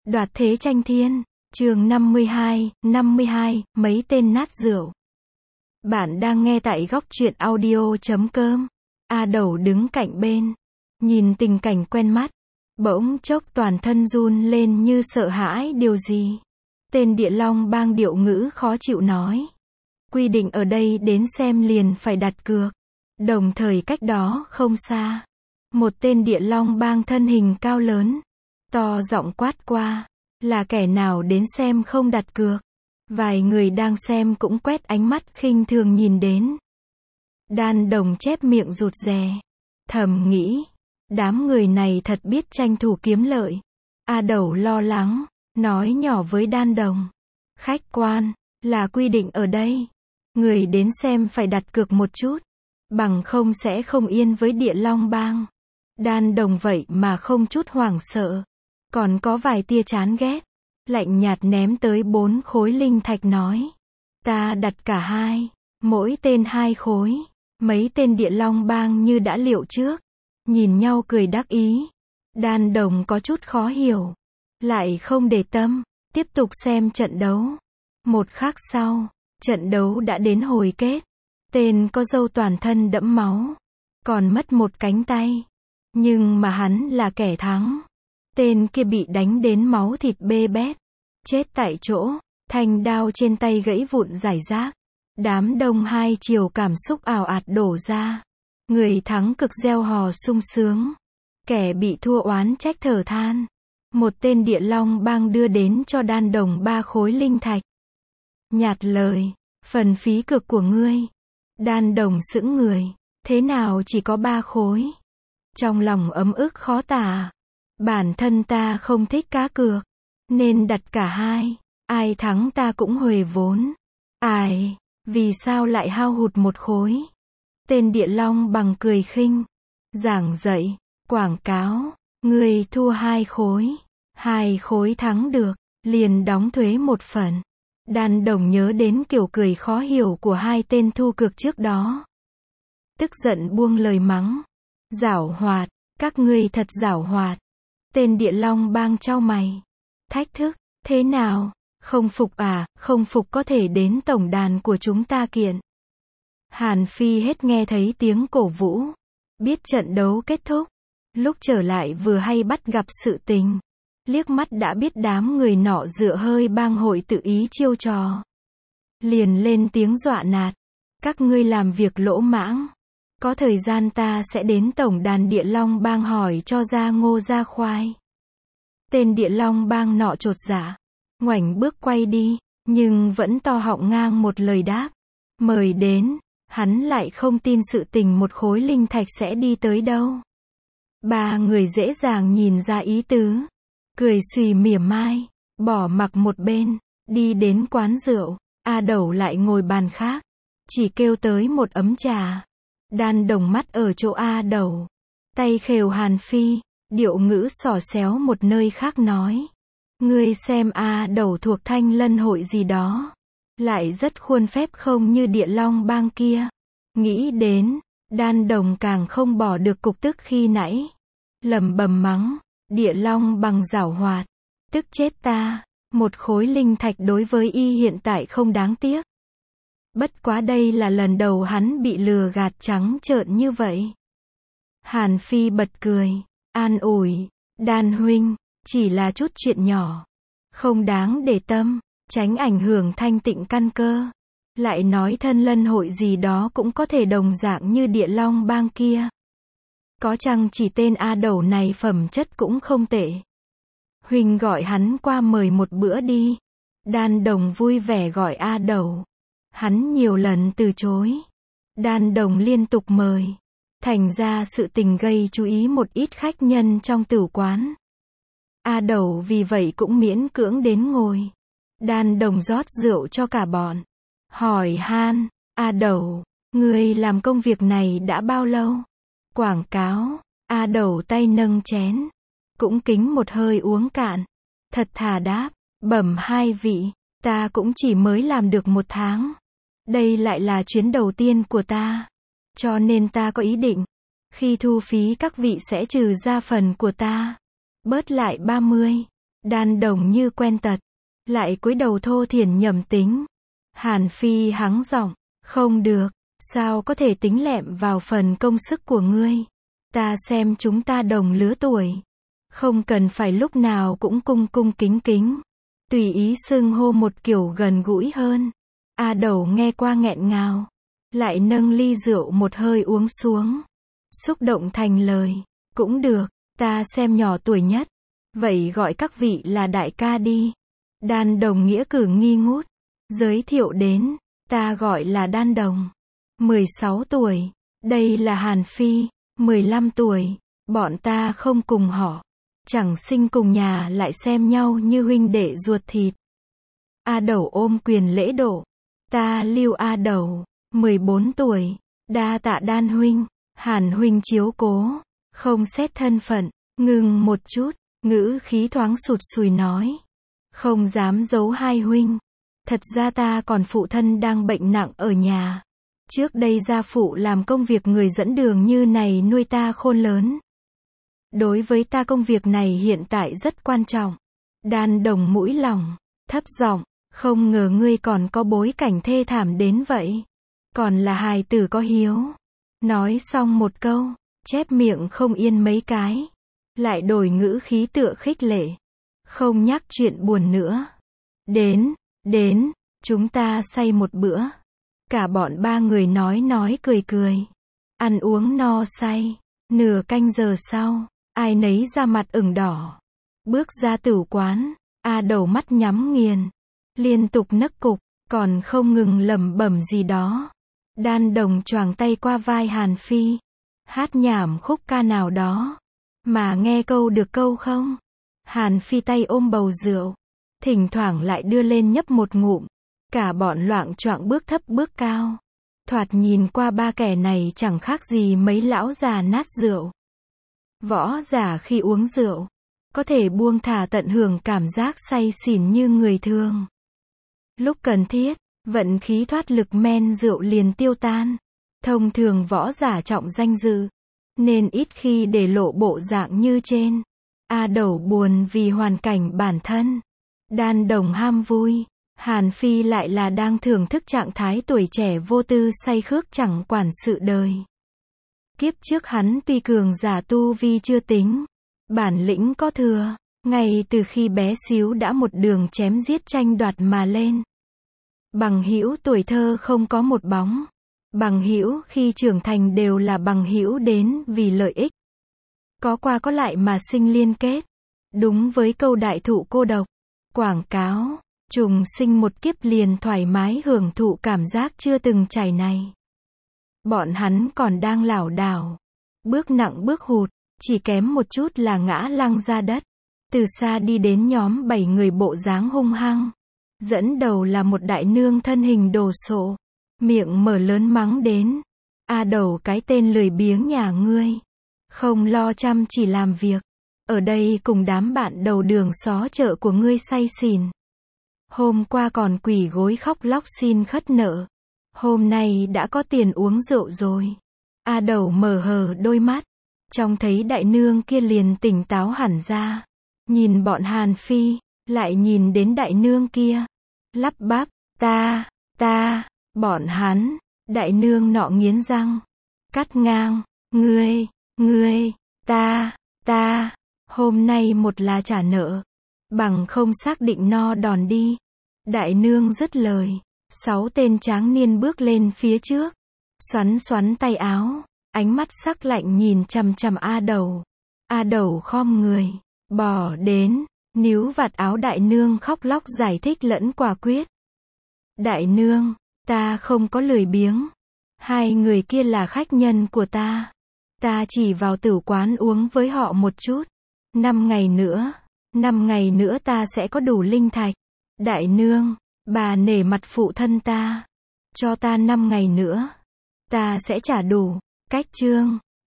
Đoạt thế tranh thiên, chương 52, mấy tên nát rượu. Bạn đang nghe tại góc truyện audio.com. A Đẩu đứng cạnh bên, nhìn tình cảnh quen mắt, bỗng chốc toàn thân run lên như sợ hãi điều gì. Tên Địa Long Bang điệu ngữ khó chịu nói. Quy định ở đây đến xem liền phải đặt cược. Đồng thời cách đó không xa, một tên Địa Long Bang thân hình cao lớn, to giọng quát qua, là kẻ nào đến xem không đặt cược. Vài người đang xem cũng quét ánh mắt khinh thường nhìn đến. Đan Đồng chép miệng rụt rè, thầm nghĩ, đám người này thật biết tranh thủ kiếm lợi. A Đẩu lo lắng, nói nhỏ với Đan Đồng, khách quan, là quy định ở đây, người đến xem phải đặt cược một chút, bằng không sẽ không yên với Địa Long Bang. Đan Đồng vậy mà không chút hoảng sợ, còn có vài tia chán ghét, lạnh nhạt ném tới 4 khối linh thạch nói, ta đặt cả hai, mỗi tên 2 khối. Mấy tên Địa Long Bang như đã liệu trước, nhìn nhau cười đắc ý. Đan Đồng có chút khó hiểu, lại không để tâm, tiếp tục xem trận đấu. Một khắc sau, trận đấu đã đến hồi kết. Tên có râu toàn thân đẫm máu, còn mất một cánh tay, nhưng mà hắn là kẻ thắng. Tên kia bị đánh đến máu thịt bê bét, chết tại chỗ, thanh đao trên tay gãy vụn rải rác. Đám đông hai chiều cảm xúc ào ạt đổ ra. Người thắng cực reo hò sung sướng, kẻ bị thua oán trách thở than. Một tên Địa Long Bang đưa đến cho Đan Đồng 3 khối linh thạch. Nhạt lời, phần phí cược của ngươi. Đan Đồng sững người, thế nào chỉ có 3 khối? Trong lòng ấm ức khó tả. Bản thân ta không thích cá cược, nên đặt cả hai, ai thắng ta cũng huề vốn. Ai, vì sao lại hao hụt 1 khối? Tên Địa Long bằng cười khinh, giảng dạy, quảng cáo, ngươi thua 2 khối, 2 khối thắng được, liền đóng thuế 1 phần. Đan Đồng nhớ đến kiểu cười khó hiểu của hai tên thu cược trước đó. Tức giận buông lời mắng, giảo hoạt, các ngươi thật giảo hoạt. Tên Địa Long Bang chau mày, thách thức, thế nào, không phục à, không phục có thể đến tổng đàn của chúng ta kiện. Hàn Phi hết nghe thấy tiếng cổ vũ, biết trận đấu kết thúc, lúc trở lại vừa hay bắt gặp sự tình, liếc mắt đã biết đám người nọ dựa hơi bang hội tự ý chiêu trò. Liền lên tiếng dọa nạt, các ngươi làm việc lỗ mãng, có thời gian ta sẽ đến tổng đàn Địa Long Bang hỏi cho ra ngô ra khoai. Tên Địa Long Bang nọ chột dạ, ngoảnh bước quay đi, nhưng vẫn to họng ngang một lời đáp, mời đến. Hắn lại không tin sự tình 1 khối linh thạch sẽ đi tới đâu. 3 người dễ dàng nhìn ra ý tứ, cười xùy mỉa mai, bỏ mặc một bên, đi đến quán rượu. A Đẩu lại ngồi bàn khác, chỉ kêu tới 1 ấm trà. Đan Đồng mắt ở chỗ A Đẩu, tay khều Hàn Phi, điệu ngữ xỏ xéo một nơi khác nói, ngươi xem A Đẩu thuộc Thanh Lân hội gì đó, lại rất khuôn phép không như Địa Long Bang kia. Nghĩ đến, Đan Đồng càng không bỏ được cục tức khi nãy, lẩm bẩm mắng, Địa Long bằng giảo hoạt, tức chết ta. 1 khối linh thạch đối với y hiện tại không đáng tiếc. Bất quá đây là lần đầu hắn bị lừa gạt trắng trợn như vậy. Hàn Phi bật cười, an ủi, Đan huynh, chỉ là chút chuyện nhỏ, không đáng để tâm, tránh ảnh hưởng thanh tịnh căn cơ. Lại nói Thân Lân hội gì đó cũng có thể đồng dạng như Địa Long Bang kia. Có chăng chỉ tên A Đẩu này phẩm chất cũng không tệ. Huynh gọi hắn qua mời một bữa đi. Đan Đồng vui vẻ gọi A Đẩu. Hắn nhiều lần từ chối. Đan Đồng liên tục mời. Thành ra sự tình gây chú ý một ít khách nhân trong tửu quán. A Đẩu vì vậy cũng miễn cưỡng đến ngồi. Đan Đồng rót rượu cho cả bọn. Hỏi han, A Đẩu, ngươi làm công việc này đã bao lâu? Quảng cáo. A Đẩu tay nâng chén, cũng kính một hơi uống cạn, thật thà đáp, bẩm hai vị, ta cũng chỉ mới làm được 1 tháng. Đây lại là chuyến đầu tiên của ta, cho nên ta có ý định, khi thu phí các vị sẽ trừ ra phần của ta, bớt lại 30. Đan Đồng như quen tật, lại cúi đầu thô thiển nhầm tính. Hàn Phi hắng giọng, không được, sao có thể tính lẹm vào phần công sức của ngươi. Ta xem chúng ta đồng lứa tuổi, không cần phải lúc nào cũng cung cung kính kính, tùy ý xưng hô một kiểu gần gũi hơn. A Đẩu nghe qua nghẹn ngào, lại nâng ly rượu một hơi uống xuống, xúc động thành lời, cũng được, ta xem nhỏ tuổi nhất, vậy gọi các vị là đại ca đi. Đan Đồng nghĩa cử nghi ngút, giới thiệu đến, ta gọi là Đan Đồng, 16 tuổi, đây là Hàn Phi, 15 tuổi, bọn ta không cùng họ, chẳng sinh cùng nhà lại xem nhau như huynh đệ ruột thịt. A Đẩu ôm quyền lễ độ, ta Lưu A Đẩu, 14 tuổi, đa tạ Đan huynh, Hàn huynh chiếu cố, không xét thân phận, ngừng một chút, ngữ khí thoáng sụt sùi nói, không dám giấu hai huynh, thật ra ta còn phụ thân đang bệnh nặng ở nhà. Trước đây gia phụ làm công việc người dẫn đường như này nuôi ta khôn lớn. Đối với ta công việc này hiện tại rất quan trọng. Đan Đồng mũi lòng, thấp giọng, không ngờ ngươi còn có bối cảnh thê thảm đến vậy. Còn là hài tử có hiếu. Nói xong một câu, chép miệng không yên mấy cái. Lại đổi ngữ khí tựa khích lệ. Không nhắc chuyện buồn nữa. Đến, chúng ta say một bữa. Cả bọn ba người nói cười cười. Ăn uống no say. Nửa canh giờ sau, ai nấy ra mặt ửng đỏ. Bước ra tửu quán, A Đẩu mắt nhắm nghiền. Liên tục nấc cục, còn không ngừng lẩm bẩm gì đó. Đan Đồng choàng tay qua vai Hàn Phi. Hát nhảm khúc ca nào đó. Mà nghe câu được câu không? Hàn Phi tay ôm bầu rượu. Thỉnh thoảng lại đưa lên nhấp một ngụm. Cả bọn loạng choạng bước thấp bước cao. Thoạt nhìn qua ba kẻ này chẳng khác gì mấy lão già nát rượu. Võ giả khi uống rượu, có thể buông thả tận hưởng cảm giác say xỉn như người thường. Lúc cần thiết, vận khí thoát lực men rượu liền tiêu tan. Thông thường võ giả trọng danh dự, nên ít khi để lộ bộ dạng như trên. A Đẩu buồn vì hoàn cảnh bản thân. Đan Đồng ham vui. Hàn Phi lại là đang thưởng thức trạng thái tuổi trẻ vô tư say khước chẳng quản sự đời. Kiếp trước hắn tuy cường giả tu vi chưa tính, bản lĩnh có thừa, ngay từ khi bé xíu đã một đường chém giết tranh đoạt mà lên. Bằng hữu tuổi thơ không có một bóng, bằng hữu khi trưởng thành đều là bằng hữu đến vì lợi ích. Có qua có lại mà sinh liên kết. Đúng với câu đại thụ cô độc, quảng cáo. Trùng sinh một kiếp liền thoải mái hưởng thụ cảm giác chưa từng trải này. Bọn hắn còn đang lảo đảo, bước nặng bước hụt, chỉ kém một chút là ngã lăn ra đất. Từ xa đi đến nhóm 7 người bộ dáng hung hăng. Dẫn đầu là một đại nương thân hình đồ sộ, miệng mở lớn mắng đến. A Đẩu cái tên lười biếng nhà ngươi, không lo chăm chỉ làm việc, ở đây cùng đám bạn đầu đường xó chợ của ngươi say xỉn. Hôm qua còn quỳ gối khóc lóc xin khất nợ. Hôm nay đã có tiền uống rượu rồi. A Đẩu mở hờ đôi mắt. Trông thấy đại nương kia liền tỉnh táo hẳn ra. Nhìn bọn Hàn Phi, lại nhìn đến đại nương kia. Lắp bắp, ta, bọn hắn. Đại nương nọ nghiến răng. Cắt ngang, ngươi, ta. Hôm nay một là trả nợ. Bằng không xác định no đòn đi. Đại nương dứt lời. 6 tên tráng niên bước lên phía trước. Xoắn tay áo. Ánh mắt sắc lạnh nhìn chằm chằm A Đẩu. A Đẩu khom người. Bò đến. Níu vạt áo đại nương khóc lóc giải thích lẫn quả quyết. Đại nương, ta không có lười biếng. 2 người kia là khách nhân của ta. Ta chỉ vào tử quán uống với họ một chút. 5 ngày nữa ta sẽ có đủ linh thạch. Đại nương, bà nể mặt phụ thân ta. Cho ta 5 ngày nữa. Ta sẽ trả đủ. Cách chương.